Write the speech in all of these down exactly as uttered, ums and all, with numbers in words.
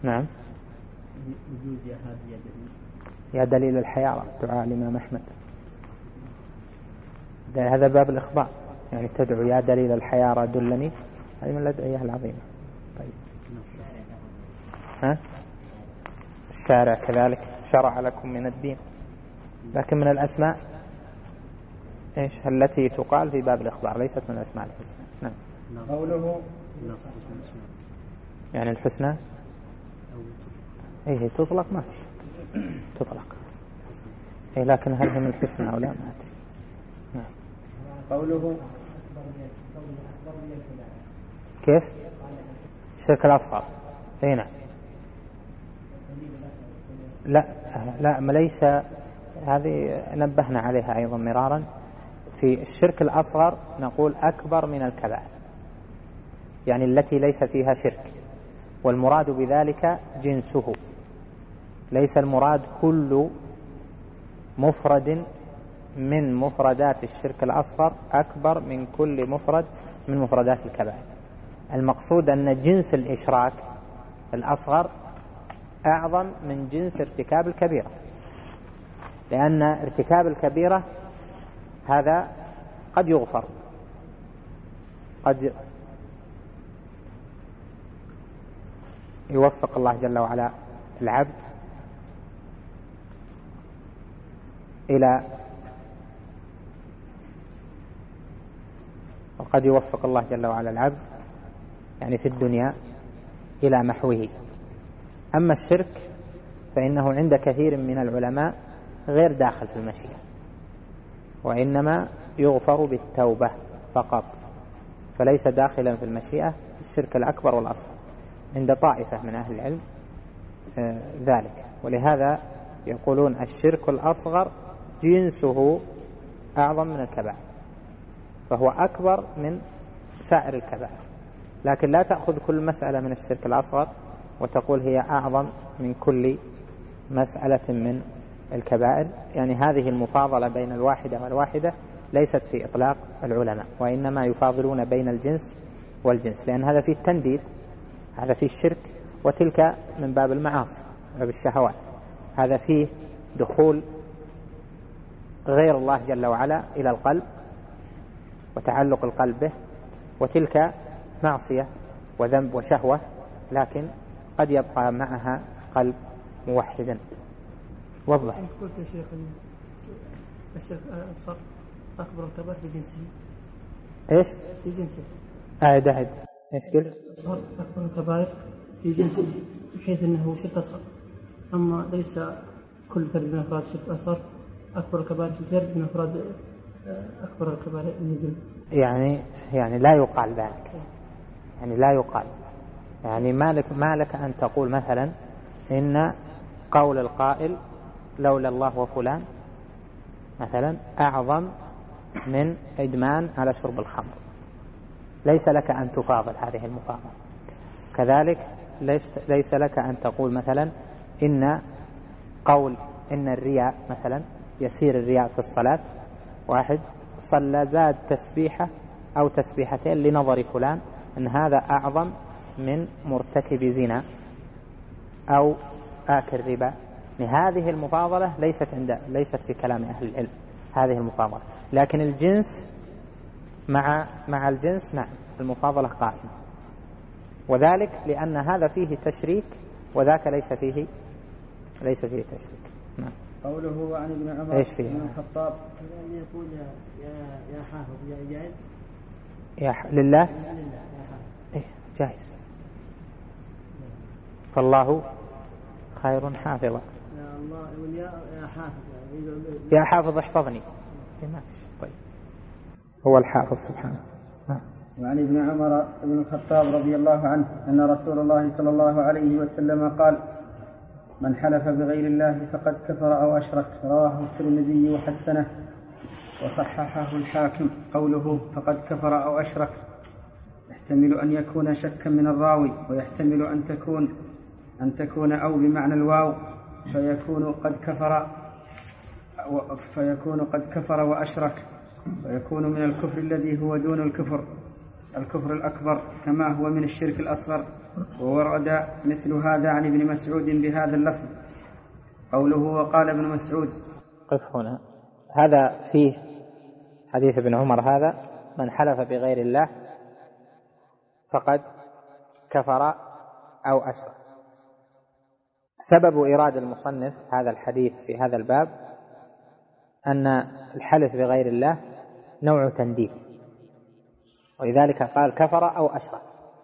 نعم. وجود يا هادي يا دليل. يا دليل الحيارى دعاء الإمام أحمد، هذا باب الإخبار، يعني تدعو يا دليل الحيارى دلني، هذه من الأدعية العظيمة. طيب ها؟ الشارع كذلك شرع لكم من الدين، لكن من الأسماء إيش التي تقال في باب الإخبار، ليست من الأسماء الحسنى. نعم. قوله يعني الحسنى إيه تطلق، ما فيش تطلق إيه، لكن هل هي من الحسنى أو لا ما أدري. نعم. قوله كيف الشرك الأصغر؟ اي نعم. لا لا ما ليس، هذه نبهنا عليها أيضا مرارا. في الشرك الأصغر نقول أكبر من الكبائر، يعني التي ليس فيها شرك، والمراد بذلك جنسه، ليس المراد كل مفرد من مفردات الشرك الأصغر أكبر من كل مفرد من مفردات الكبائر. المقصود أن جنس الإشراك الأصغر أعظم من جنس ارتكاب الكبيرة، لأن ارتكاب الكبيرة هذا قد يغفر، قد يوفق الله جل وعلا العبد إلى وقد يوفق الله جل وعلا العبد يعني في الدنيا إلى محوه. أما الشرك فإنه عند كثير من العلماء غير داخل في المشيئة، وإنما يغفر بالتوبة فقط، فليس داخلا في المشيئة الشرك الأكبر والأصغر عند طائفة من أهل العلم آه ذلك. ولهذا يقولون الشرك الأصغر جنسه أعظم من الكبائر، فهو أكبر من سائر الكبائر، لكن لا تأخذ كل مسألة من الشرك الأصغر وتقول هي أعظم من كل مسألة من الكبائر. يعني هذه المفاضلة بين الواحدة والواحدة ليست في إطلاق العلماء، وإنما يفاضلون بين الجنس والجنس، لأن هذا فيه التنديد، هذا فيه الشرك، وتلك من باب المعاصي باب الشهوات، هذا فيه دخول غير الله جل وعلا إلى القلب وتعلق القلب به، وتلك معصية وذنب وشهوة، لكن قد يبقى معها قلب موحدا. وضح. قلت يا شيخ الشرك الأصغر أكبر الكبائر في جنسه. إيش؟ في جنسه. أعد أعد. إيش قلت؟ أكبر الكبائر في جنسه، بحيث أنه شرك أصغر، أما ليس كل فرد من أفراد الشرك الأصغر أكبر الكبائر في فرد من أفراد أكبر الكبائر من الجنس. يعني يعني لا يقال ذلك، يعني لا يقال، يعني ما لك ما لك أن تقول مثلا إن قول القائل لولا الله وفلان مثلا أعظم من إدمان على شرب الخمر، ليس لك أن تفاضل هذه المفاضلة. كذلك ليس, ليس لك أن تقول مثلا إن قول إن الرياء مثلا يسير الرياء في الصلاة، واحد صلى زاد تسبيحة أو تسبيحتين لنظر فلان، أن هذا أعظم من مرتكب زنا أو آكل ربا. هذه المفاضلة ليست عند ليست في كلام أهل العلم هذه المفاضلة، لكن الجنس مع مع الجنس نعم المفاضلة قائمة، وذلك لأن هذا فيه تشريك وذاك ليس فيه ليس فيه تشريك. نعم. قوله عن ابن عمر ايش فيه؟ بن الخطاب يقول يا يا حافظ يا جاهز يا ح... لله إيه جاهز، فالله خير حافظا. يا الله يا يا حافظ يا حافظ احفظني. طيب هو الحافظ سبحانه. وعن ابن عمر بن الخطاب رضي الله عنه أن رسول الله صلى الله عليه وسلم قال من حلف بغير الله فقد كفر أو أشرك. رواه الترمذي وحسنه وصححه الحاكم. قوله فقد كفر أو أشرك يحتمل أن يكون شكا من الراوي، ويحتمل أن تكون أن تكون أو بمعنى الواو فيكون قد كفر فيكون قد كفر وأشرك، ويكون من الكفر الذي هو دون الكفر، الكفر الأكبر كما هو من الشرك الأصغر. وورد مثل هذا عن ابن مسعود بهذا اللفظ قوله وقال ابن مسعود. قف هنا، هذا فيه حديث ابن عمر هذا من حلف بغير الله فقد كفر أو أشرك. سبب إيراد المصنف هذا الحديث في هذا الباب أن الحلف بغير الله نوع تنديد، ولذلك قال كفر أو أشرك.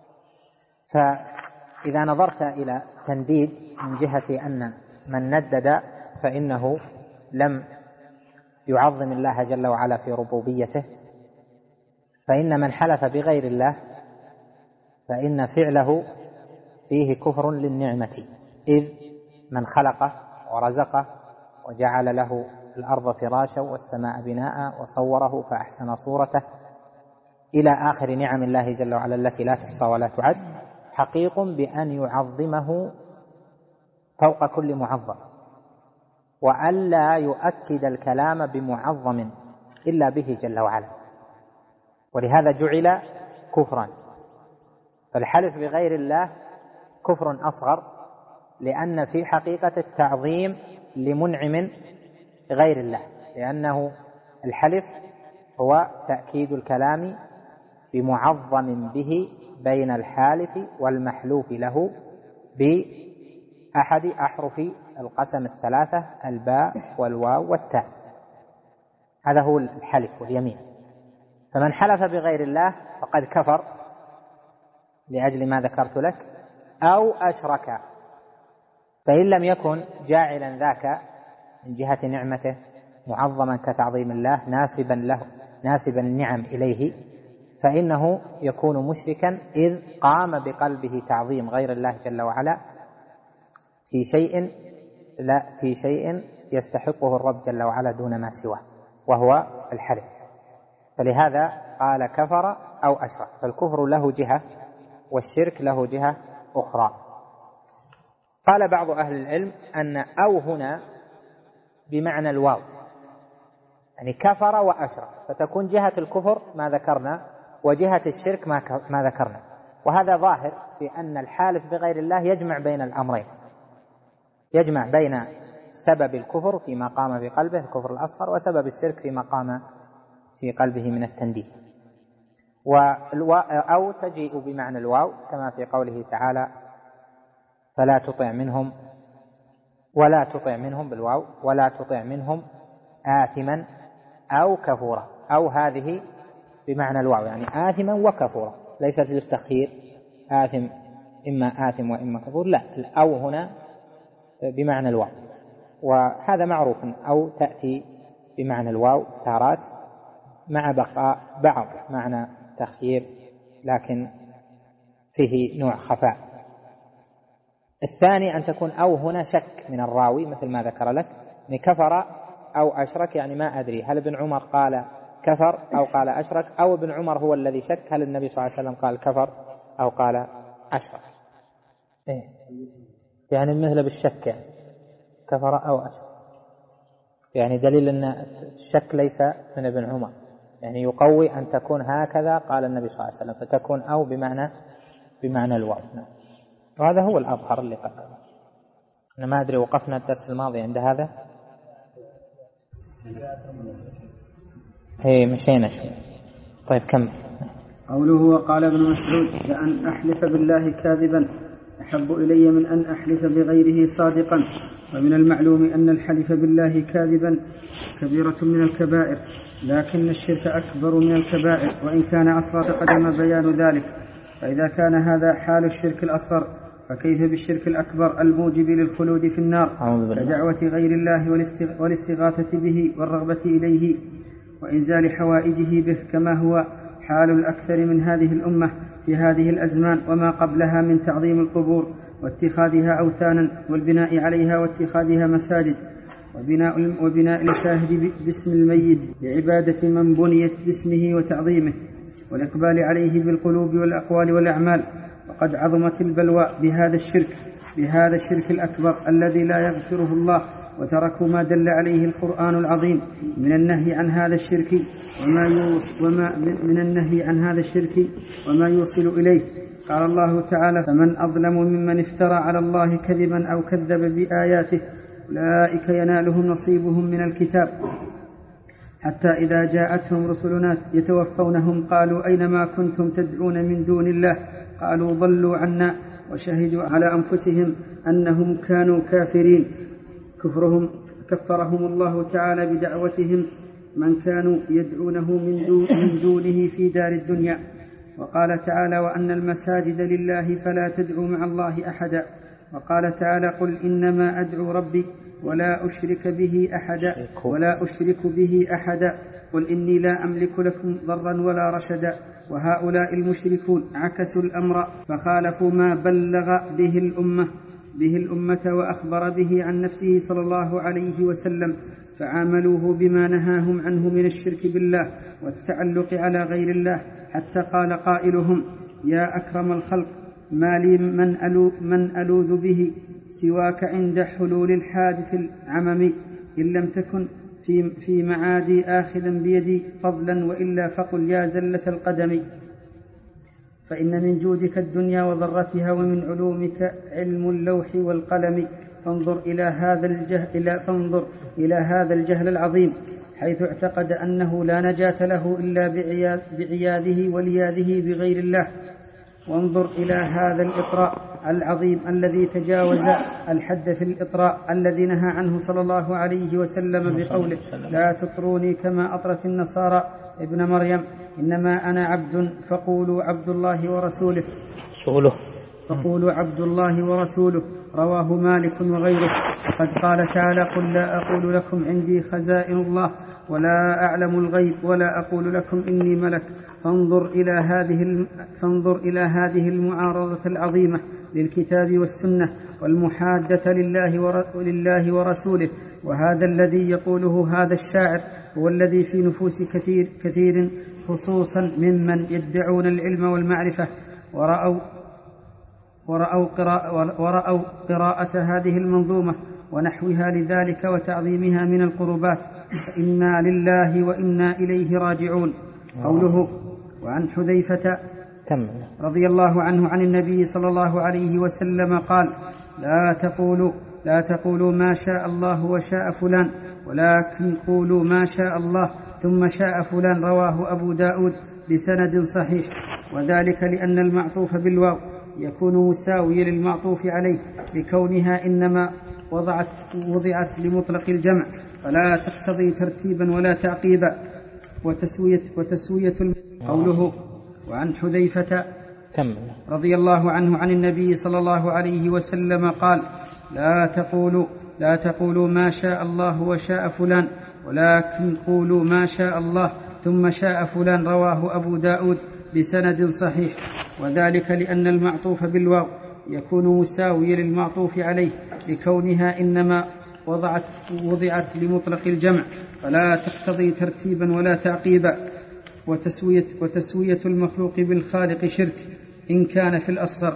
فإذا نظرت إلى تنديد من جهة أن من ندد فإنه لم يعظم الله جل وعلا في ربوبيته، فإن من حلف بغير الله فإن فعله فيه كفر للنعمة، إذ من خلقه ورزقه وجعل له الأرض فراشا والسماء بناء وصوره فأحسن صورته إلى آخر نعم الله جل وعلا التي لا تحصى ولا تعد، حقيق بأن يعظمه فوق كل معظم، وألا يؤكد الكلام بمعظم إلا به جل وعلا، ولهذا جعل كفرا. فالحلف بغير الله كفر أصغر، لأن في حقيقة التعظيم لمنعم غير الله، لأنه الحلف هو تأكيد الكلام بمعظم به بين الحالف والمحلوف له بأحد أحرف القسم الثلاثة الباء والواو والتاء، هذا هو الحلف واليمين. فمن حلف بغير الله فقد كفر لأجل ما ذكرت لك أو أشرك، فإن لم يكن جاعلا ذاك من جهة نعمته معظما كتعظيم الله ناسبا له ناسبا النعم إليه، فإنه يكون مشركا، إذ قام بقلبه تعظيم غير الله جل وعلا في شيء لا في شيء يستحقه الرب جل وعلا دون ما سواه، وهو الحلف. فلهذا قال كفر أو أشرك، فالكفر له جهة والشرك له جهة أخرى. قال بعض أهل العلم أن أو هنا بمعنى الواو، يعني كفر وأشرك، فتكون جهة الكفر ما ذكرنا وجهة الشرك ما ذكرنا. وهذا ظاهر في أن الحالف بغير الله يجمع بين الأمرين، يجمع بين سبب الكفر فيما قام بقلبه الكفر الأصغر وسبب الشرك فيما قام في قلبه من التنديد. أو تجيء بمعنى الواو كما في قوله تعالى فلا تطع منهم ولا تطع منهم بالواو ولا تطع منهم آثما أو كفورا، أو هذه بمعنى الواو يعني آثما وكفورا، ليست للتخيير آثم إما آثم وإما كفور، لا، الأو هنا بمعنى الواو، وهذا معروف أو تأتي بمعنى الواو تارات مع بقاء بعض معنى تخيير لكن فيه نوع خفاء. الثاني أن تكون أو هنا شك من الراوي مثل ما ذكر لك، يعني كفر أو أشرك، يعني ما أدري هل ابن عمر قال كفر أو قال أشرك، أو ابن عمر هو الذي شك هل النبي صلى الله عليه وسلم قال كفر أو قال أشرك. إيه؟ يعني مثل بالشك يعني كفر أو أشرك، يعني دليل أن الشك ليس من ابن عمر، يعني يقوي أن تكون هكذا قال النبي صلى الله عليه وسلم، فتكون أو بمعنى بمعنى الواو. وهذا هو الأظهر اللي قبل. أنا ما أدري وقفنا الدرس الماضي عند هذا، هي مشينا شوي. طيب كم قوله وقال ابن مسعود لأن أحلف بالله كاذبا أحب إلي من أن أحلف بغيره صادقا. ومن المعلوم أن الحلف بالله كاذبا كبيرة من الكبائر، لكن الشرك أكبر من الكبائر وإن كان أصغر تقدم بيان ذلك. فإذا كان هذا حال الشرك الأصغر فكيف بالشرك الأكبر الموجب للخلود في النار كدعوة غير الله والاستغاثة به والرغبة إليه وإنزال حوائجه به، كما هو حال الأكثر من هذه الأمة في هذه الأزمان وما قبلها من تعظيم القبور واتخاذها أوثانا والبناء عليها واتخاذها مساجد وبناء, وبناء الشاهد باسم الميت لعبادة من بنيت باسمه وتعظيمه والإقبال عليه بالقلوب والأقوال والأعمال. وقد عظمت البلوى بهذا الشرك بهذا الشرك الأكبر الذي لا يغفره الله وتركوا ما دل عليه القرآن العظيم من النهي عن هذا الشرك وما, يوص وما من النهي عن هذا الشرك وما يوصل إليه. قال الله تعالى: فمن أظلم ممن افترى على الله كذبا أو كذب بآياته أولئك ينالهم نصيبهم من الكتاب حتى إذا جاءتهم رسلنا يتوفونهم قالوا أين ما كنتم تدعون من دون الله قالوا ضلوا عنا وشهدوا على أنفسهم أنهم كانوا كافرين. كفرهم كفرهم الله تعالى بدعوتهم من كانوا يدعونه من, دون من دونه في دار الدنيا. وقال تعالى: وأن المساجد لله فلا تدعوا مع الله أحدا. وقال تعالى: قل إنما أدعو ربي ولا أشرك به أحدا ولا أشرك به أحدا قل إني لا أملك لكم ضرا ولا رشدا. وهؤلاء المشركون عكسوا الأمر فخالفوا ما بلغ به الأمة به الأمة وأخبر به عن نفسه صلى الله عليه وسلم، فعاملوه بما نهاهم عنه من الشرك بالله والتعلق على غير الله، حتى قال قائلهم: يا أكرم الخلق ما لي من, ألو من ألوذ به سواك عند حلول الحادث العممي، إن لم تكن في, في معادي آخذا بيدي فضلا وإلا فقل يا زلة القدم. فإن من جودك الدنيا وضرتها ومن علومك علم اللوح والقلم. فانظر إلى هذا الجهل إلى فانظر إلى هذا الجهل العظيم، حيث اعتقد أنه لا نجاة له إلا بعياذه ولياذه بغير الله. وانظر إلى هذا الإطراء العظيم الذي تجاوز الحد في الإطراء الذي نهى عنه صلى الله عليه وسلم بقوله: لا تطروني كما أطرت النصارى ابن مريم، إنما أنا عبد فقولوا عبد الله ورسوله فقولوا عبد الله ورسوله. رواه مالك وغيره. قد قال تعالى: قل لا أقول لكم عندي خزائن الله ولا أعلم الغيب ولا أقول لكم إني ملك. فانظر إلى هذه فانظر إلى هذه المعارضة العظيمة للكتاب والسنة والمحادة لله ولله ورسوله. وهذا الذي يقوله هذا الشاعر هو الذي في نفوس كثير كثير خصوصا ممن يدعون العلم والمعرفة ورأوا ورأوا قراءة, ورأوا قراءة هذه المنظومة ونحوها لذلك وتعظيمها من القربات، فإنا لله وإنا إليه راجعون. قوله: وعن حذيفة رضي الله عنه عن النبي صلى الله عليه وسلم قال: لا تقولوا لا تقولوا ما شاء الله وشاء فلان، ولكن قولوا ما شاء الله ثم شاء فلان. رواه أبو داود بسند صحيح. وذلك لأن المعطوف بالواو يكون مساويا للمعطوف عليه لكونها إنما وضعت, وضعت لمطلق الجمع، فلا تقتضي ترتيبا ولا تعقيبا وتسوية, وتسوية قوله: وعن حذيفة رضي الله عنه عن النبي صلى الله عليه وسلم قال: لا تقولوا لا تقولوا ما شاء الله وشاء فلان، ولكن قولوا ما شاء الله ثم شاء فلان. رواه أبو داود بسند صحيح. وذلك لأن المعطوف بالواو يكون مساويا للمعطوف عليه لكونها إنما وضعت, وضعت لمطلق الجمع، فلا تقتضي ترتيبا ولا تعقيبا وتسوية, وتسوية المخلوق بالخالق شرك إن كان في الأصغر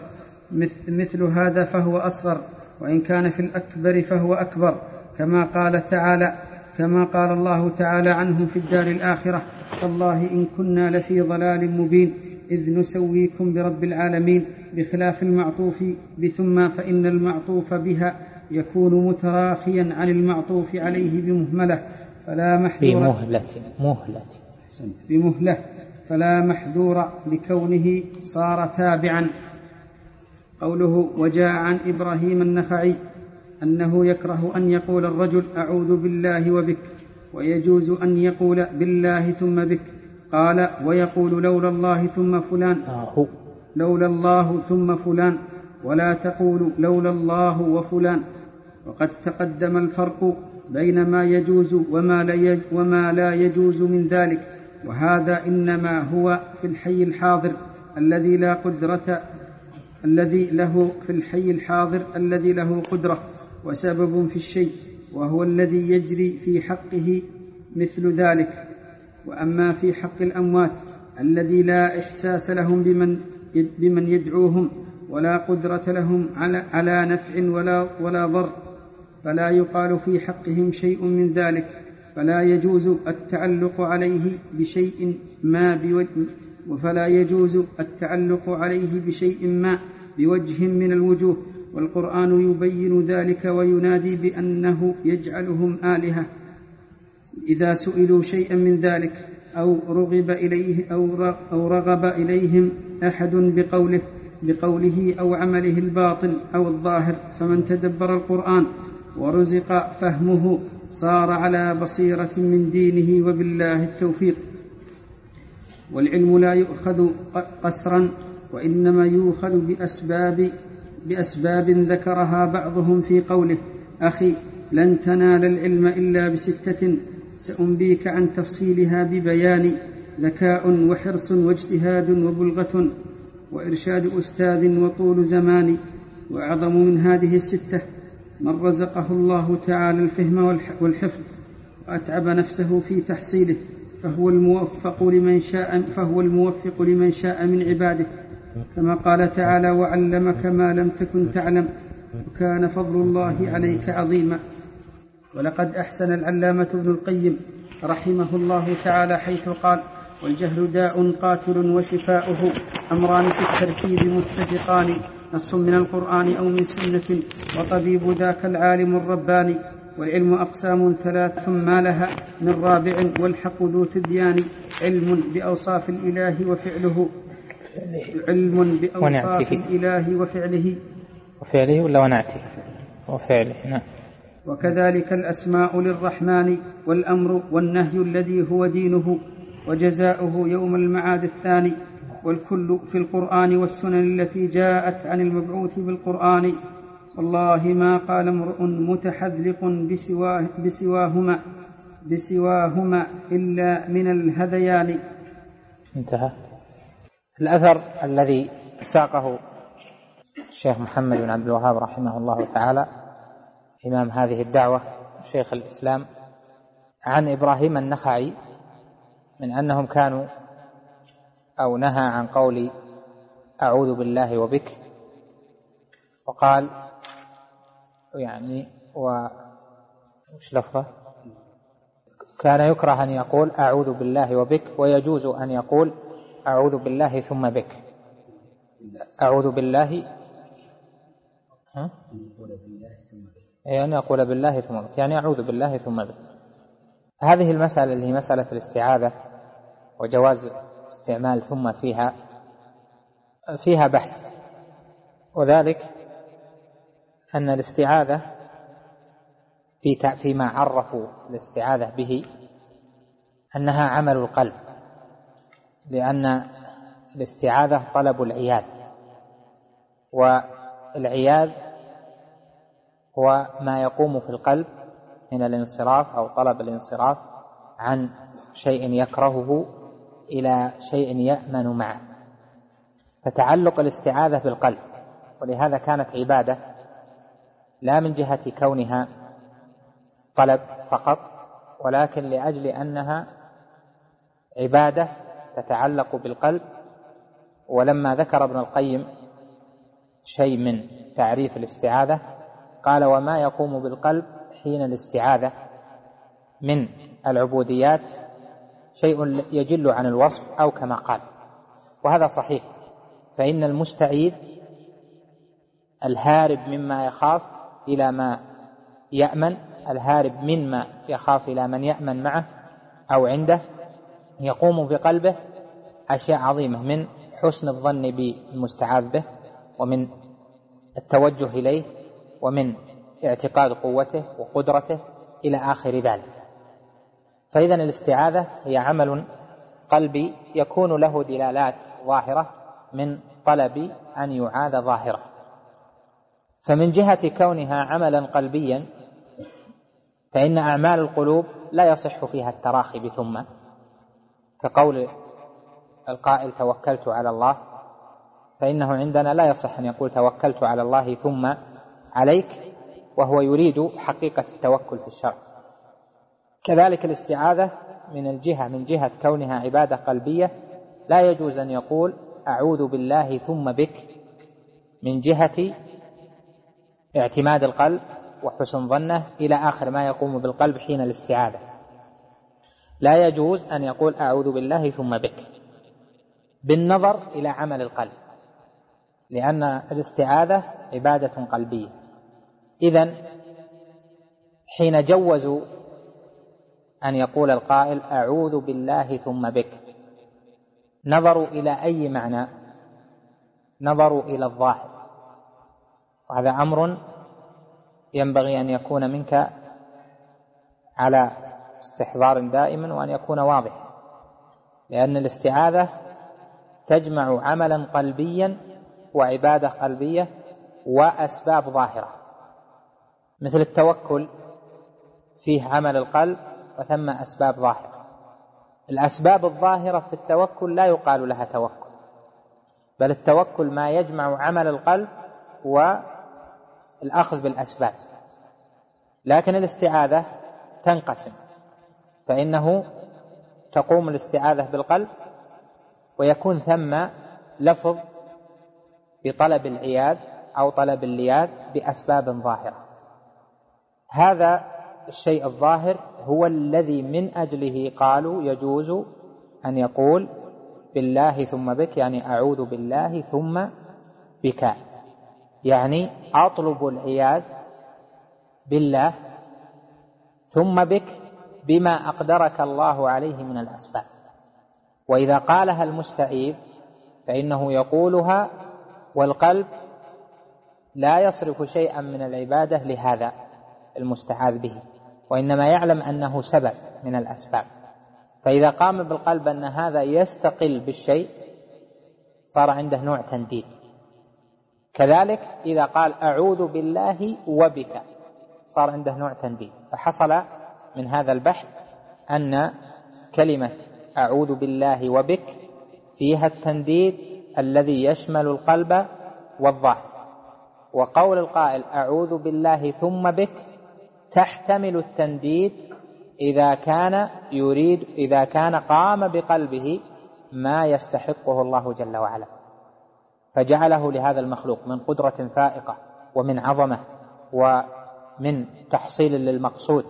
مثل هذا فهو أصغر، وإن كان في الأكبر فهو أكبر، كما قال تعالى كما قال الله تعالى عنهم في الدار الآخرة: تالله إن كنا لفي ضلال مبين إذ نسويكم برب العالمين. بخلاف المعطوف بثم، فإن المعطوف بها يكون متراخيا عن المعطوف عليه بمهملة فلا محذور بمهلة مهلة بمهلة فلا محذور لكونه صار تابعا. قوله: وجاء عن إبراهيم النخعي أنه يكره أن يقول الرجل أعوذ بالله وبك، ويجوز أن يقول بالله ثم بك. قال: ويقول لولا الله ثم فلان آه. لولا الله ثم فلان، ولا تقول لولا الله وفلان. وقد تقدم الفرق بين ما يجوز وما لا وما لا يجوز من ذلك، وهذا إنما هو في الحي الحاضر الذي لا قدرة الذي له في الحي الحاضر الذي له قدرة وسبب في الشيء، وهو الذي يجري في حقه مثل ذلك. وأما في حق الأموات الذي لا إحساس لهم بمن بمن يدعوهم ولا قدرة لهم على على نفع ولا ولا ضر، فلا يقال في حقهم شيء من ذلك، فلا يجوز التعلق عليه بشيء ما بوجه وفلا يجوز التعلق عليه بشيء ما بوجه من الوجوه، والقرآن يبين ذلك وينادي بأنه يجعلهم آلهة إذا سئلوا شيئا من ذلك أو رغب إليه أو رغب إليهم أحد بقوله بقوله أو عمله الباطن أو الظاهر. فمن تدبر القرآن ورزق فهمه صار على بصيرة من دينه، وبالله التوفيق. والعلم لا يؤخذ قسرا، وإنما يؤخذ بأسباب, بأسباب ذكرها بعضهم في قوله: أخي لن تنال العلم إلا بستة سأنبيك عن تفصيلها ببيان: ذكاء وحرص واجتهاد وبلغة وإرشاد أستاذ وطول زمان. وأعظم من هذه الستة من رزقه الله تعالى الفهم والحفظ وأتعب نفسه في تحصيله، فهو الموفق لمن شاء فهو الموفق لمن شاء من عباده، كما قال تعالى: وعلمك ما لم تكن تعلم وكان فضل الله عليك عظيما. ولقد أحسن العلامة ابن القيم رحمه الله تعالى حيث قال: والجهل داء قاتل وشفاؤه أمران في التركيب متفقان، نص من القرآن أو من سنة، وطبيب ذاك العالم الرباني. والعلم أقسام ثلاث ما لها من رابع، والحق ذو تبيان: علم بأوصاف الإله وفعله علم بأوصاف الإله وفعله وفعله ولا ونعته وفعله نعم. وكذلك الأسماء للرحمن، والأمر والنهي الذي هو دينه، وجزاؤه يوم المعاد الثاني. والكل في القرآن والسنن التي جاءت عن المبعوث بالقرآن. والله ما قال امرؤ متحذلق بسواه بسواهما بسواهما إلا من الهذيان. انتهى. الأثر الذي ساقه الشيخ محمد بن عبد الوهاب رحمه الله تعالى إمام هذه الدعوة شيخ الإسلام عن إبراهيم النخعي من أنهم كانوا أو نهى عن قول أعوذ بالله وبك، وقال يعني وش لفظه كان يكره أن يقول أعوذ بالله وبك، ويجوز أن يقول أعوذ بالله ثم بك. أعوذ بالله ها؟ يعني أقول بالله ثم بك، يعني أعوذ بالله ثم بك. هذه المسألة اللي هي مسألة الاستعاذة وجواز استعمال ثم فيها فيها بحث، وذلك أن الاستعاذة في فيما عرفوا الاستعاذة به أنها عمل القلب، لأن الاستعاذة طلب العياذ، والعياذ هو ما يقوم في القلب من الانصراف أو طلب الانصراف عن شيء يكرهه إلى شيء يأمن معه، فتعلق الاستعاذة بالقلب. ولهذا كانت عبادة لا من جهة كونها طلب فقط، ولكن لأجل أنها عبادة تتعلق بالقلب. ولما ذكر ابن القيم شيء من تعريف الاستعاذة قال: وما يقوم بالقلب حين الاستعاذة من العبوديات شيء يجل عن الوصف أو كما قال. وهذا صحيح، فإن المستعيذ الهارب مما يخاف إلى ما يأمن، الهارب مما يخاف إلى من يأمن معه أو عنده، يقوم بقلبه أشياء عظيمة من حسن الظن بالمستعاذ به، ومن التوجه إليه، ومن اعتقاد قوته وقدرته إلى آخر ذلك. فإذن الاستعاذة هي عمل قلبي يكون له دلالات ظاهرة من طلب أن يعاذ ظاهرة. فمن جهة كونها عملا قلبيا فإن أعمال القلوب لا يصح فيها التراخي بثم، كقول القائل توكلت على الله، فإنه عندنا لا يصح أن يقول توكلت على الله ثم عليك، وهو يريد حقيقة التوكل في الشرع. كذلك الاستعاذة من الجهة من جهة كونها عبادة قلبية لا يجوز أن يقول أعوذ بالله ثم بك من جهة اعتماد القلب وحسن ظنه إلى آخر ما يقوم بالقلب حين الاستعاذة. لا يجوز أن يقول أعوذ بالله ثم بك بالنظر إلى عمل القلب، لأن الاستعاذة عبادة قلبية. إذن حين جوزوا أن يقول القائل أعوذ بالله ثم بك، نظروا إلى أي معنى؟ نظروا إلى الظاهر، وهذا أمر ينبغي أن يكون منك على استحضار دائما وأن يكون واضح، لأن الاستعاذة تجمع عملا قلبيا وعبادة قلبية وأسباب ظاهرة، مثل التوكل فيه عمل القلب وثم أسباب ظاهرة. الأسباب الظاهرة في التوكل لا يقال لها توكل، بل التوكل ما يجمع عمل القلب والأخذ بالأسباب. لكن الاستعاذة تنقسم، فإنه تقوم الاستعاذة بالقلب ويكون ثم لفظ بطلب العياذ أو طلب اللياذ بأسباب ظاهرة. هذا الشيء الظاهر هو الذي من أجله قالوا يجوز أن يقول بالله ثم بك، يعني أعوذ بالله ثم بك، يعني أطلب العياذ بالله ثم بك بما أقدرك الله عليه من الأسباب. وإذا قالها المستعيذ فإنه يقولها والقلب لا يصرف شيئا من العبادة لهذا المستعاذ به، وإنما يعلم أنه سبب من الأسباب. فإذا قام بالقلب أن هذا يستقل بالشيء صار عنده نوع تنديد. كذلك إذا قال أعوذ بالله وبك صار عنده نوع تنديد. فحصل من هذا البحث أن كلمة أعوذ بالله وبك فيها التنديد الذي يشمل القلب والظاهر، وقول القائل أعوذ بالله ثم بك تحتمل التنديد إذا كان يريد إذا كان قام بقلبه ما يستحقه الله جل وعلا، فجعله لهذا المخلوق من قدرة فائقة ومن عظمة ومن تحصيل للمقصود،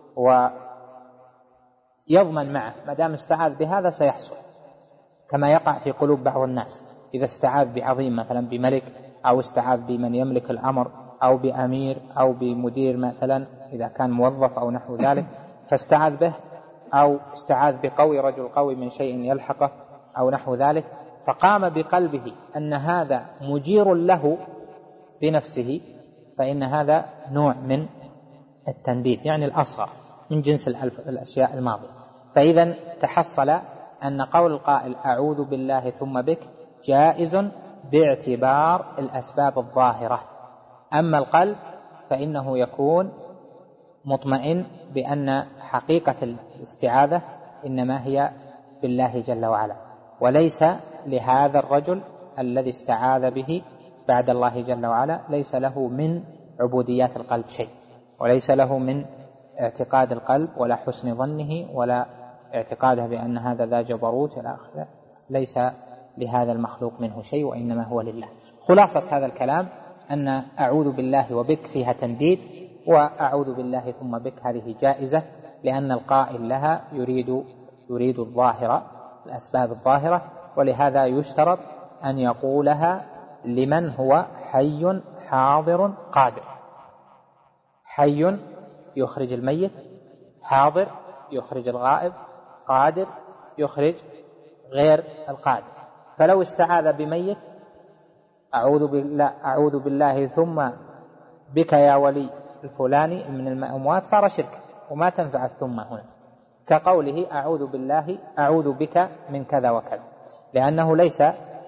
ويضمن معه ما دام استعاذ بهذا سيحصل، كما يقع في قلوب بعض الناس إذا استعاذ بعظيم مثلا بملك أو استعاذ بمن يملك الأمر أو بأمير أو بمدير مثلا إذا كان موظف أو نحو ذلك فاستعاذ به، أو استعاذ بقوي رجل قوي من شيء يلحقه أو نحو ذلك، فقام بقلبه أن هذا مجير له بنفسه، فإن هذا نوع من التنديد، يعني الأصغر من جنس الأشياء الماضية. فإذا تحصل أن قول القائل أعوذ بالله ثم بك جائز باعتبار الأسباب الظاهرة. أما القلب فإنه يكون مطمئن بأن حقيقة الاستعاذة إنما هي بالله جل وعلا، وليس لهذا الرجل الذي استعاذ به بعد الله جل وعلا ليس له من عبوديات القلب شيء، وليس له من اعتقاد القلب ولا حسن ظنه ولا اعتقاده بأن هذا ذا جبروت إلى آخره، ليس لهذا المخلوق منه شيء وإنما هو لله. خلاصة هذا الكلام أن أعوذ بالله وبك فيها تنديد، وأعوذ بالله ثم بك هذه جائزة، لأن القائل لها يريد يريد الظاهرة الأسباب الظاهرة، ولهذا يشترط أن يقولها لمن هو حي حاضر قادر. حي يخرج الميت، حاضر يخرج الغائب، قادر يخرج غير القادر. فلو استعاذ بميت أعوذ بالله, أعوذ بالله ثم بك يا ولي الفلاني من الأموات صار شرك وما تنفع الثم هنا، كقوله أعوذ بالله أعوذ بك من كذا وكذا، لأنه ليس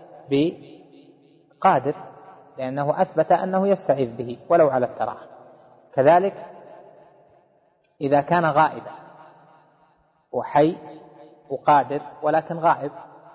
بقادر، لأنه أثبت أنه يستعيذ به ولو على التراخي. كذلك إذا كان غائبا وحي وقادر ولكن غائب،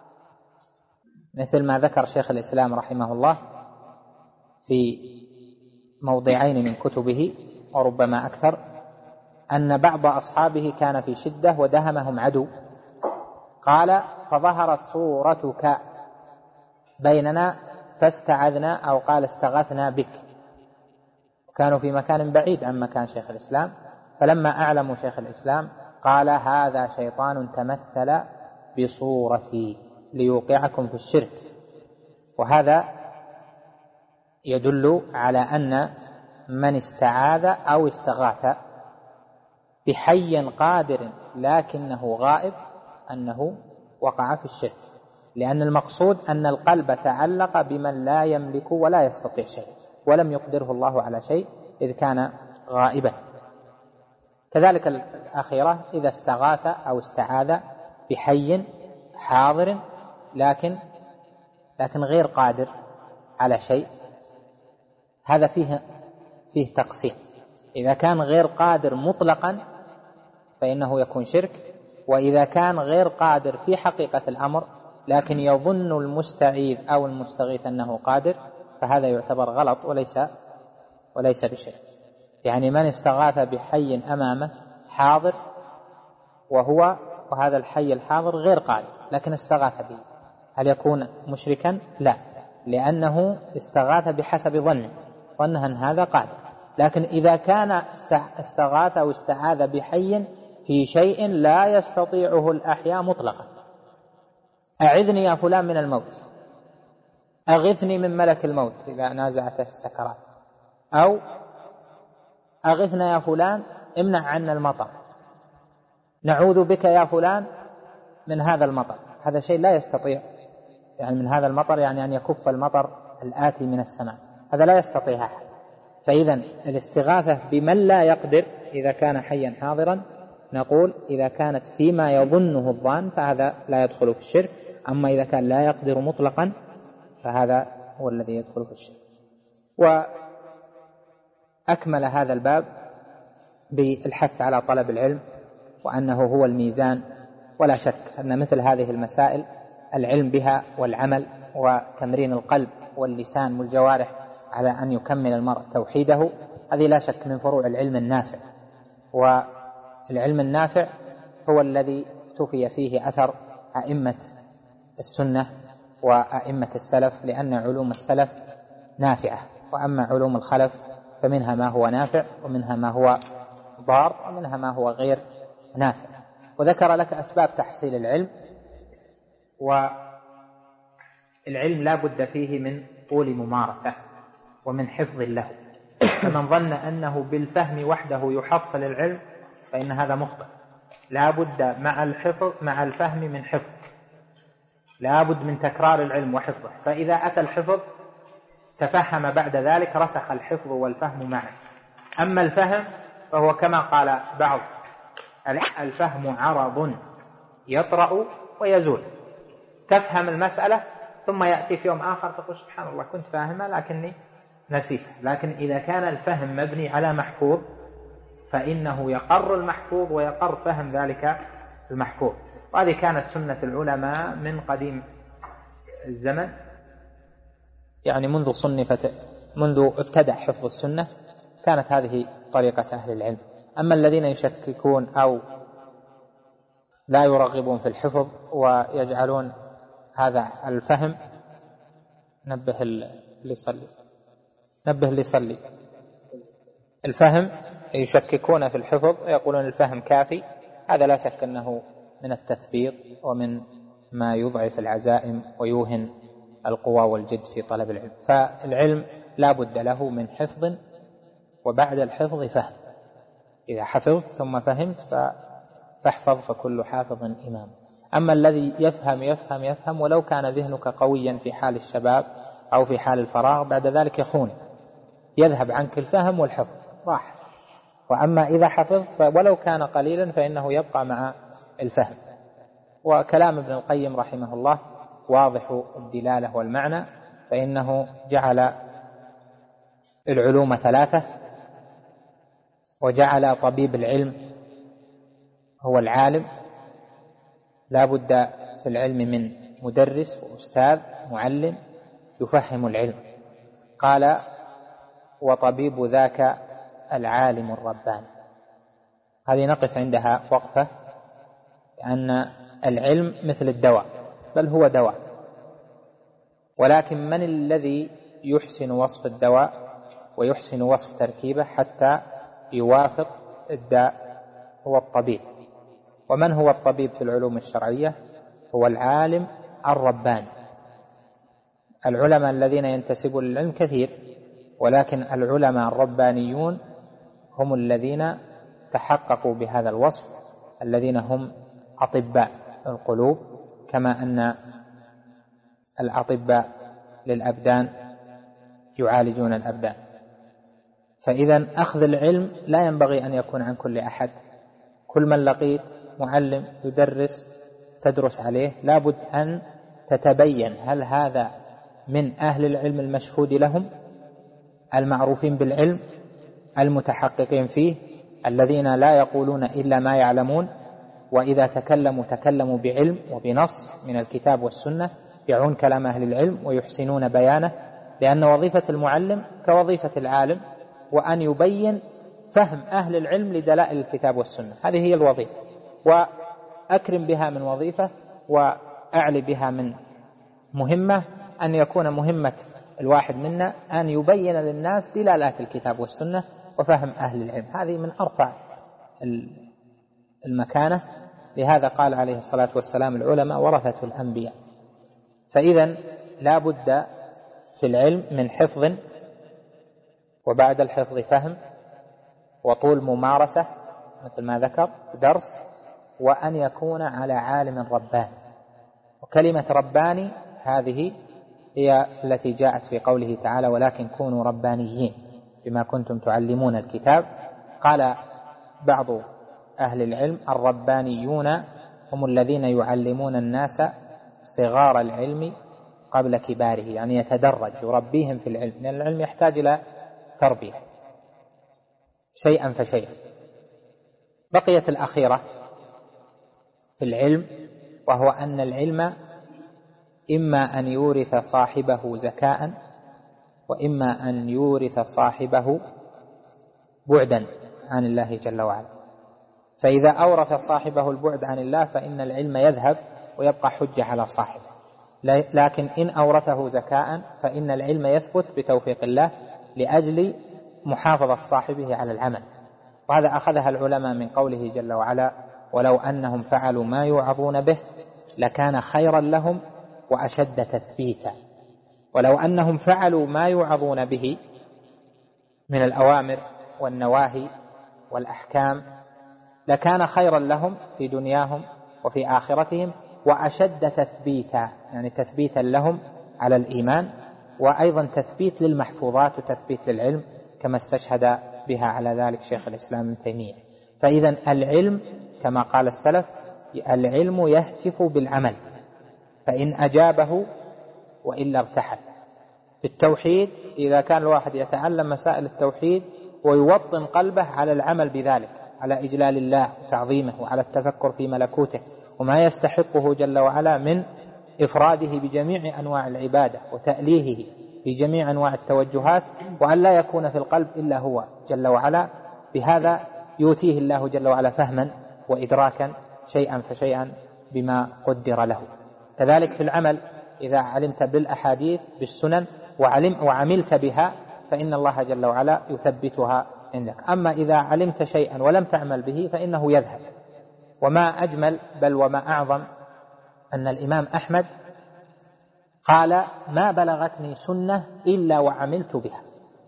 مثل ما ذكر شيخ الإسلام رحمه الله في موضعين من كتبه وربما أكثر، أن بعض أصحابه كان في شدة ودهمهم عدو، قال فظهرت صورتك بيننا فاستعذنا، أو قال استغثنا بك، كانوا في مكان بعيد عن مكان شيخ الإسلام، فلما أعلموا شيخ الإسلام قال هذا شيطان تمثل بصورتي ليوقعكم في الشرك. وهذا يدل على أن من استعاذ أو استغاث بحي قادر لكنه غائب أنه وقع في الشرك، لأن المقصود أن القلب تعلق بمن لا يملك ولا يستطيع شيء ولم يقدره الله على شيء إذ كان غائبا. كذلك الأخيرة إذا استغاث أو استعاذ بحي حاضر لكن لكن غير قادر على شيء، هذا فيه فيه تقسيم. إذا كان غير قادر مطلقا فإنه يكون شرك، وإذا كان غير قادر في حقيقة الأمر لكن يظن المستعيذ أو المستغيث أنه قادر فهذا يعتبر غلط وليس وليس بشرك. يعني من استغاث بحي أمامه حاضر وهو وهذا الحي الحاضر غير قادر لكن استغاث به، هل يكون مشركا؟ لا، لأنه استغاث بحسب ظنه ظنه أن هذا قادر. لكن إذا كان استغاث أو استعاذ بحي في شيء لا يستطيعه الأحياء مطلقا، أعذني يا فلان من الموت، أغثني من ملك الموت إذا نازعته السكرات، أو أغثنا يا فلان امنع عنا المطر، نعوذ بك يا فلان من هذا المطر، هذا شيء لا يستطيع، يعني من هذا المطر يعني أن يكف المطر الآتي من السماء، هذا لا يستطيع أحد. فإذا الاستغاثة بمن لا يقدر إذا كان حيا حاضرا نقول إذا كانت فيما يظنه الظان فهذا لا يدخل في الشرك، أما إذا كان لا يقدر مطلقا فهذا هو الذي يدخل في الشرك. وأكمل هذا الباب بالحث على طلب العلم وأنه هو الميزان، ولا شك أن مثل هذه المسائل العلم بها والعمل وتمرين القلب واللسان والجوارح على أن يكمل المرء توحيده هذه لا شك من فروع العلم النافع. والعلم النافع هو الذي تفي فيه أثر أئمة السنة وأئمة السلف، لأن علوم السلف نافعة، وأما علوم الخلف فمنها ما هو نافع ومنها ما هو ضار ومنها ما هو غير نافع. وذكر لك أسباب تحصيل العلم، والعلم لا بد فيه من طول ممارسة ومن حفظ له، فمن ظن أنه بالفهم وحده يحصل العلم فإن هذا مخطئ، لا بد مع الحفظ مع الفهم من حفظ، لا بد من تكرار العلم وحفظه، فإذا أتى الحفظ تفهم بعد ذلك رسخ الحفظ والفهم معا. أما الفهم فهو كما قال بعض الفهم عرض يطرأ ويزول، تفهم المسألة ثم يأتي في يوم آخر تقول سبحان الله كنت فاهمها لكني نسيتها. لكن إذا كان الفهم مبني على محفوظ فإنه يقر المحفوظ ويقر فهم ذلك المحفوظ. وهذه كانت سنة العلماء من قديم الزمن، يعني منذ صنفت منذ ابتدأ حفظ السنة كانت هذه طريقة أهل العلم. أما الذين يشككون أو لا يرغبون في الحفظ ويجعلون هذا الفهم نبه اللي يصلي نبه اللي يصلي الفهم يشككون في الحفظ ويقولون الفهم كافي، هذا لا شك أنه من التثبيط ومن ما يضعف العزائم ويوهن القوى والجد في طلب العلم. فالعلم لا بد له من حفظ، وبعد الحفظ فهم. إذا حفظت ثم فهمت فاحفظ فكل حافظ إمام. أما الذي يفهم يفهم يفهم ولو كان ذهنك قويا في حال الشباب أو في حال الفراغ بعد ذلك يخون، يذهب عنك الفهم والحفظ راح. وأما إذا حفظت ولو كان قليلا فإنه يبقى مع الفهم. وكلام ابن القيم رحمه الله واضح الدلالة والمعنى، فإنه جعل العلوم ثلاثة، وجعل طبيب العلم هو العالم، لا بد في العلم من مدرس وأستاذ معلم يفهم العلم. قال وطبيب ذاك العالم الرباني. هذه نقف عندها وقفة، لأن العلم مثل الدواء، بل هو دواء، ولكن من الذي يحسن وصف الدواء ويحسن وصف تركيبه حتى يوافق الداء هو الطبيب. ومن هو الطبيب في العلوم الشرعية؟ هو العالم الرباني. العلماء الذين ينتسبون للعلم كثير، ولكن العلماء الربانيون هم الذين تحققوا بهذا الوصف، الذين هم أطباء القلوب، كما أن الأطباء للأبدان يعالجون الأبدان. فإذا أخذ العلم لا ينبغي أن يكون عن كل أحد. كل من لقيت معلم يدرس تدرس عليه لابد أن تتبين هل هذا من أهل العلم المشهود لهم المعروفين بالعلم المتحققين فيه، الذين لا يقولون إلا ما يعلمون، وإذا تكلموا تكلموا بعلم وبنص من الكتاب والسنة، يعون كلام أهل العلم ويحسنون بيانه، لأن وظيفة المعلم كوظيفة العالم، وأن يبين فهم أهل العلم لدلائل الكتاب والسنة. هذه هي الوظيفة، وأكرم بها من وظيفة وأعلي بها من مهمة، أن يكون مهمة الواحد منا أن يبين للناس دلالات الكتاب والسنة وفهم أهل العلم. هذه من أرفع المكانة. لهذا قال عليه الصلاة والسلام العلماء ورثة الأنبياء. فإذا لا بد في العلم من حفظ، وبعد الحفظ فهم، وطول ممارسة مثل ما ذكر درس، وأن يكون على عالم رباني. وكلمة رباني هذه هي التي جاءت في قوله تعالى ولكن كونوا ربانيين بما كنتم تعلمون الكتاب. قال بعض أهل العلم الربانيون هم الذين يعلمون الناس صغار العلم قبل كباره، يعني يتدرج يربيهم في العلم، لأن العلم يحتاج إلى تربية شيئا فشيئا. بقيت الأخيرة في العلم، وهو أن العلم إما أن يورث صاحبه ذكاء، وإما أن يورث صاحبه بعدا عن الله جل وعلا. فإذا أورث صاحبه البعد عن الله فإن العلم يذهب ويبقى حجة على صاحبه، لكن إن أورثه ذكاء فإن العلم يثبت بتوفيق الله لأجل محافظة صاحبه على العمل. وهذا أخذها العلماء من قوله جل وعلا ولو أنهم فعلوا ما يوعظون به لكان خيرا لهم وأشد تثبيتا. ولو أنهم فعلوا ما يوعظون به من الأوامر والنواهي والأحكام لكان خيرا لهم في دنياهم وفي آخرتهم وأشد تثبيتا، يعني تثبيتا لهم على الإيمان، وأيضا تثبيت للمحفوظات وتثبيت للعلم، كما استشهد بها على ذلك شيخ الإسلام ابن تيمية. فإذا العلم كما قال السلف العلم يهتف بالعمل، فإن أجابه وإلا ارتحل. في التوحيد إذا كان الواحد يتعلم مسائل التوحيد ويوطن قلبه على العمل بذلك، على إجلال الله وتعظيمه وعلى التفكر في ملكوته وما يستحقه جل وعلا من إفراده بجميع أنواع العبادة وتأليهه في جميع أنواع التوجهات، وأن لا يكون في القلب إلا هو جل وعلا، بهذا يؤتيه الله جل وعلا فهما وإدراكا شيئا فشيئا بما قدر له. كذلك في العمل إذا علمت بالأحاديث بالسنن وعلم وعملت بها فإن الله جل وعلا يثبتها عندك. أما إذا علمت شيئا ولم تعمل به فإنه يذهب. وما أجمل بل وما أعظم أن الإمام أحمد قال ما بلغتني سنة إلا وعملت بها،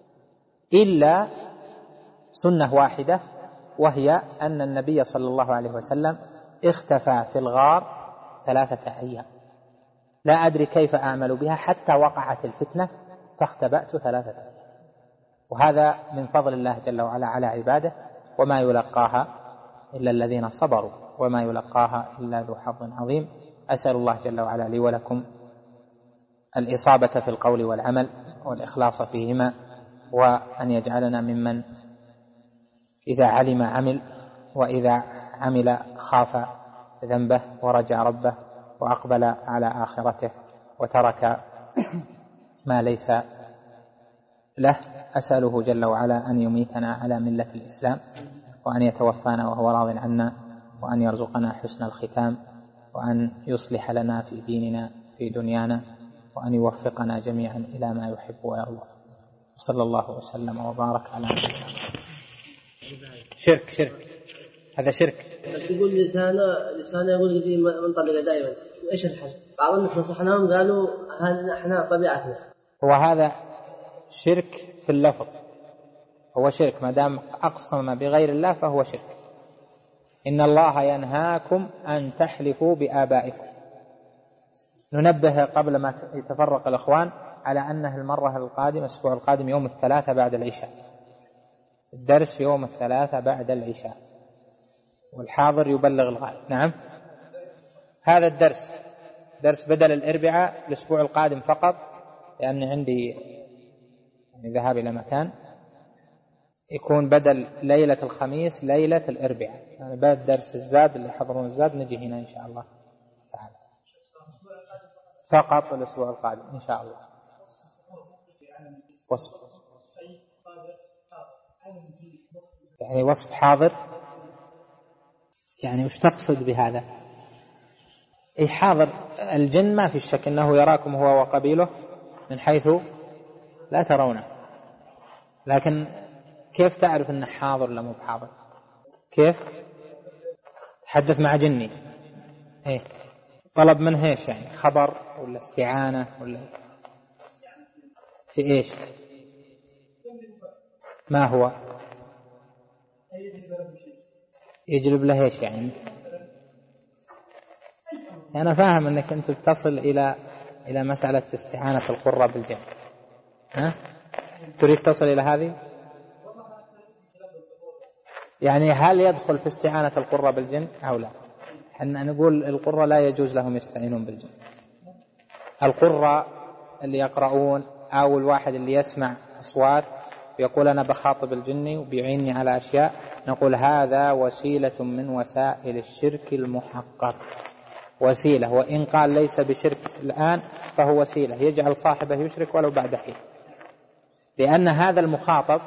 إلا سنة واحدة، وهي أن النبي صلى الله عليه وسلم اختفى في الغار ثلاثة أيام، لا أدري كيف أعمل بها حتى وقعت الفتنة فاختبأت ثلاثة أيام. وهذا من فضل الله جل وعلا على عباده، وما يلقاها إلا الذين صبروا وما يلقاها إلا ذو حظ عظيم. أسأل الله جل وعلا لي ولكم الإصابة في القول والعمل والإخلاص فيهما، وأن يجعلنا ممن إذا علم عمل، وإذا عمل خاف ذنبه ورجع ربه وأقبل على آخرته وترك ما ليس له. أسأله جل وعلا أن يميتنا على ملة الإسلام، وأن يتوفانا وهو راض عنا، وأن يرزقنا حسن الختام، وأن يصلح لنا في ديننا في دنيانا، وأن يوفقنا جميعا إلى ما يحب ويرضى. صلى الله وسلم وبارك على نبينا. شرك شرك هذا شرك. يقول لسانه لسانه يقول لي منطلقة دائما، ايش الحل؟ بعض الناس نصحناهم قالوا هذا احنا طبيعتنا. هو هذا شرك في اللفظ، هو شرك ما دام أقسم بغير الله فهو شرك. إن الله ينهاكم أن تحلفوا بآبائكم. ننبه قبل ما يتفرق الأخوان على أنه المرة القادمة الأسبوع القادم يوم الثلاثاء بعد العشاء، الدرس يوم الثلاثاء بعد العشاء، والحاضر يبلغ الغائب. نعم هذا الدرس درس بدل الأربعاء الأسبوع القادم فقط، لأن عندي يعني ذهاب إلى مكان، يكون بدل ليلة الخميس ليلة الأربعاء، يعني بعد درس الزاد اللي يحضرون الزاد نجي هنا إن شاء الله تعالى فقط الأسبوع القادم إن شاء الله. وصف يعني وصف حاضر، يعني وش تقصد بهذا؟ أي حاضر الجن ما في الشك أنه يراكم هو وقبيله من حيث لا ترونه، لكن كيف تعرف أنه حاضر ولا مو بحاضر؟ كيف تحدث مع جني؟ إيه طلب منه إيش يعني؟ خبر ولا استعانة ولا في إيش؟ ما هو يجلب له إيش يعني؟ أنا فاهم أنك أنت تصل إلى إلى مسألة استعانة القرة بالجن، ها؟ تريد تصل إلى هذه؟ يعني هل يدخل في استعانة القرة بالجن أو لا؟ حنا نقول القرة لا يجوز لهم يستعينون بالجن. القرة اللي يقرؤون أو الواحد اللي يسمع أصوات ويقول أنا بخاطب الجني وبيعيني على أشياء، نقول هذا وسيلة من وسائل الشرك المحقق، وسيلة، وإن قال ليس بشرك الآن فهو وسيلة يجعل صاحبه يشرك ولو بعد حين، لأن هذا المخاطب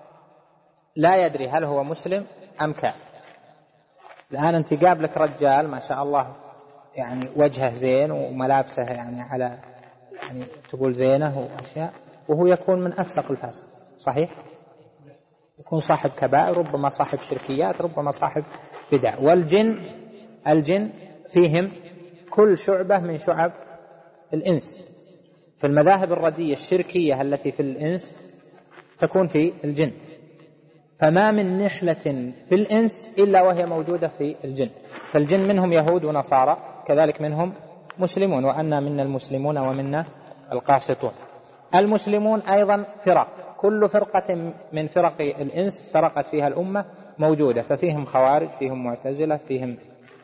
لا يدري هل هو مسلم أم كافر. الآن أنت قابلك رجال ما شاء الله يعني وجهه زين وملابسه يعني على يعني تقول زينة وأشياء، وهو يكون من أفسق الفاسق، صحيح؟ يكون صاحب كبائر، ربما صاحب شركيات، ربما صاحب بدع. والجن الجن فيهم كل شعبة من شعب الإنس. في المذاهب الردية الشركية التي في الإنس تكون في الجن، فما من نحلة في الإنس إلا وهي موجودة في الجن. فالجن منهم يهود ونصارى، كذلك منهم مسلمون، وأنا منا المسلمون ومنا القاسطون. المسلمون أيضا فرق، كل فرقة من فرق الإنس افترقت فيها الأمة موجودة، ففيهم خوارج، فيهم معتزلة، فيهم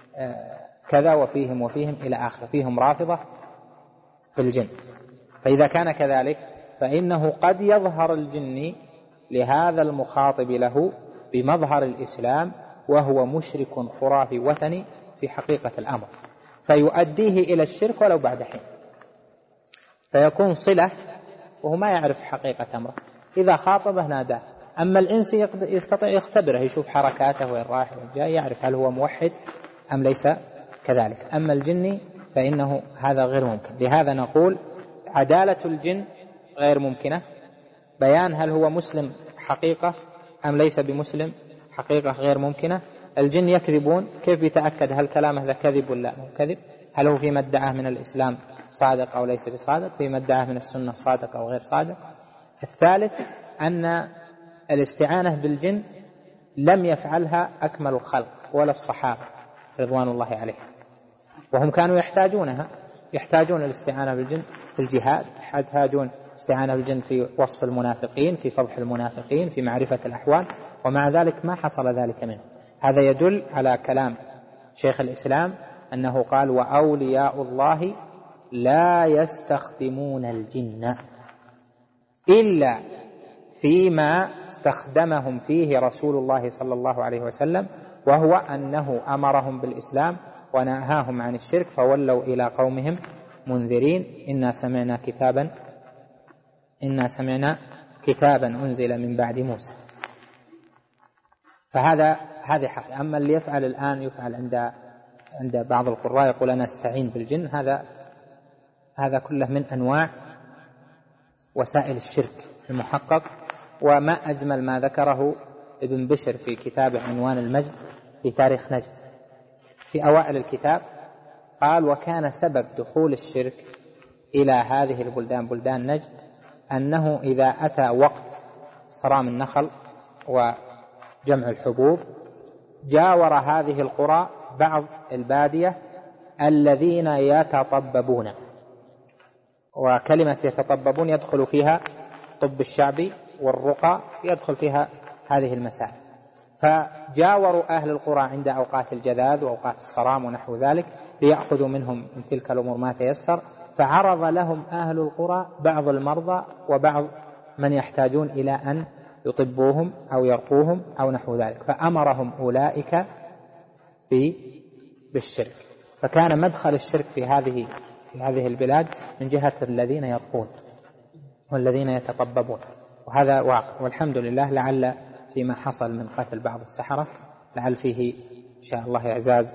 كذا وفيهم وفيهم إلى آخر، فيهم رافضة في الجن. فإذا كان كذلك فإنه قد يظهر الجن لهذا المخاطب له بمظهر الإسلام وهو مشرك خرافي وثني في حقيقة الأمر، فيؤديه إلى الشرك ولو بعد حين، فيكون صلة وهو ما يعرف حقيقة أمره. إذا خاطبه ناداه. أما الإنس يستطيع يختبره، يشوف حركاته وين رايح وين جاي، يعرف هل هو موحد أم ليس كذلك. أما الجن فإنه هذا غير ممكن. لهذا نقول عدالة الجن غير ممكنة، بيان هل هو مسلم حقيقة أم ليس بمسلم حقيقة غير ممكنة. الجن يكذبون، كيف يتأكد هل كلامه ذا كذب ولا مو كذب؟ هل هو فيما ادعاه من الإسلام صادق أو ليس بصادق؟ فيما ادعاه من السنة صادق أو غير صادق؟ الثالث أن الاستعانة بالجن لم يفعلها أكمل الخلق ولا الصحابة رضوان الله عليهم، وهم كانوا يحتاجونها، يحتاجون الاستعانة بالجن في الجهاد، يحتاجون استعانة بالجن في وصف المنافقين، في فضح المنافقين، في معرفة الأحوال، ومع ذلك ما حصل ذلك منه. هذا يدل على كلام شيخ الإسلام أنه قال وأولياء الله لا يستخدمون الجن إلا فيما استخدمهم فيه رسول الله صلى الله عليه وسلم، وهو أنه أمرهم بالإسلام ونهاهم عن الشرك فولوا إلى قومهم منذرين إنا سمعنا كتابا إنا سمعنا كتابا أنزل من بعد موسى. فهذا هذه حق. أما اللي يفعل الآن يفعل عند عند بعض القراء يقول أنا أستعين بالجن، هذا هذا كله من أنواع وسائل الشرك المحقق. وما أجمل ما ذكره ابن بشر في كتابه عنوان المجد في تاريخ نجد في أوائل الكتاب، قال: وكان سبب دخول الشرك إلى هذه البلدان بلدان نجد أنه إذا أتى وقت صرام النخل وجمع الحبوب جاور هذه القرى بعض البادية الذين يتطببون، وكلمة يتطببون يدخل فيها طب الشعبي والرقى، يدخل فيها هذه المسائل. فجاوروا أهل القرى عند أوقات الجذاذ وأوقات الصرام ونحو ذلك ليأخذوا منهم من تلك الأمور ما تيسر، فعرض لهم أهل القرى بعض المرضى وبعض من يحتاجون إلى أن يطبوهم أو يرقوهم أو نحو ذلك، فأمرهم أولئك بالشرك. فكان مدخل الشرك في هذه في هذه البلاد من جهة الذين يرقون والذين يتطببون، وهذا واقع. والحمد لله لعل فيما حصل من قتل بعض السحرة لعل فيه إن شاء الله إعزاز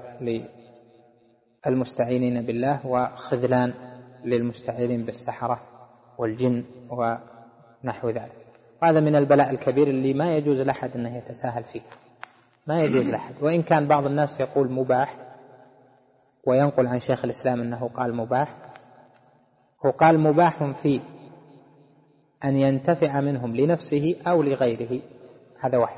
للمستعينين بالله وخذلان للمستعينين بالسحرة والجن ونحو ذلك. هذا من البلاء الكبير اللي ما يجوز لأحد أنه يتساهل فيه، ما يجوز لأحد. وإن كان بعض الناس يقول مباح وينقل عن شيخ الإسلام أنه قال مباح، هو قال مباح في أن ينتفع منهم لنفسه أو لغيره، هذا واحد.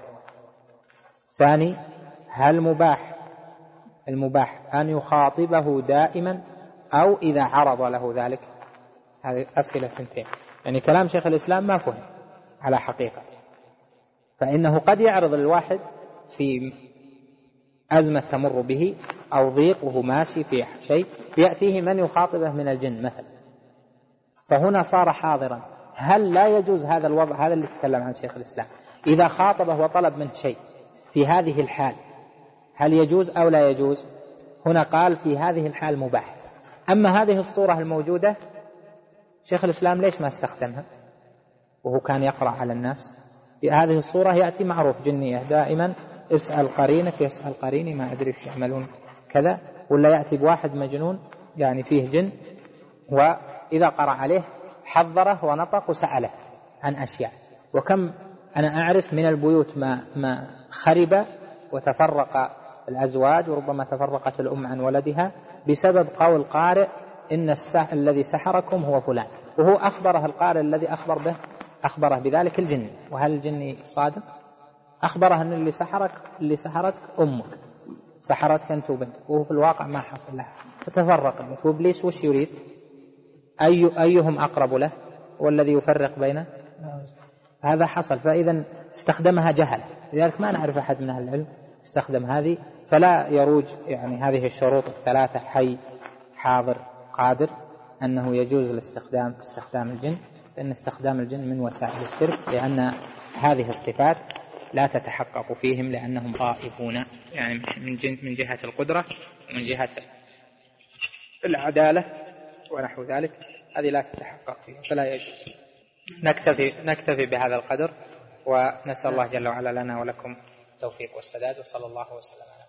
ثاني، هل مباح المباح أن يخاطبه دائما أو إذا عرض له ذلك؟ هذه أسئلة سنتين، يعني كلام شيخ الإسلام ما فهم على حقيقة، فإنه قد يعرض الواحد في أزمة تمر به أو ضيق وهو ماشي في شيء يأتيه من يخاطبه من الجن مثلا، فهنا صار حاضرا. هل لا يجوز هذا الوضع؟ هذا اللي تكلم عن شيخ الإسلام، إذا خاطبه وطلب منه شيء في هذه الحال هل يجوز أو لا يجوز؟ هنا قال في هذه الحال مباح. أما هذه الصورة الموجودة شيخ الإسلام ليش ما استخدمها وهو كان يقرأ على الناس؟ في هذه الصورة يأتي معروف جنية دائما، اسأل قرينك يسأل قريني ما أدري ايش يعملون كذا، ولا يأتي بواحد مجنون يعني فيه جن وإذا قرأ عليه حضره ونطق وسأله عن أشياء. وكم أنا أعرف من البيوت ما, ما خرب وتفرق الأزواج وربما تفرقت الأم عن ولدها بسبب قول قارئ إن السح الذي سحركم هو فلان، وهو أخبره القارئ الذي أخبر به أخبره بذلك الجن. وهل الجن صادق؟ أخبره أن اللي سحرك اللي سحرك أمك، سحرتك أنت وبنتك، وهو في الواقع ما حصل لها، فتفرق. وإبليس وش يريد؟ أي أيهم أقرب له والذي يفرق بينه؟ هذا حصل. فإذا استخدمها جهل، لذلك ما نعرف أحد من أهل العلم استخدم هذه، فلا يروج يعني هذه الشروط الثلاثة حي حاضر قادر أنه يجوز الاستخدام استخدام الجن، لأن استخدام الجن من وسائل الشرك، لأن هذه الصفات لا تتحقق فيهم لأنهم غائبون، يعني من من جهة القدرة ومن جهة العدالة ونحو ذلك، هذه لا تتحقق فيهم فلا يجوز. نكتفي نكتفي بهذا القدر، ونسأل الله جل وعلا لنا ولكم التوفيق والسداد، وصلى الله وسلم على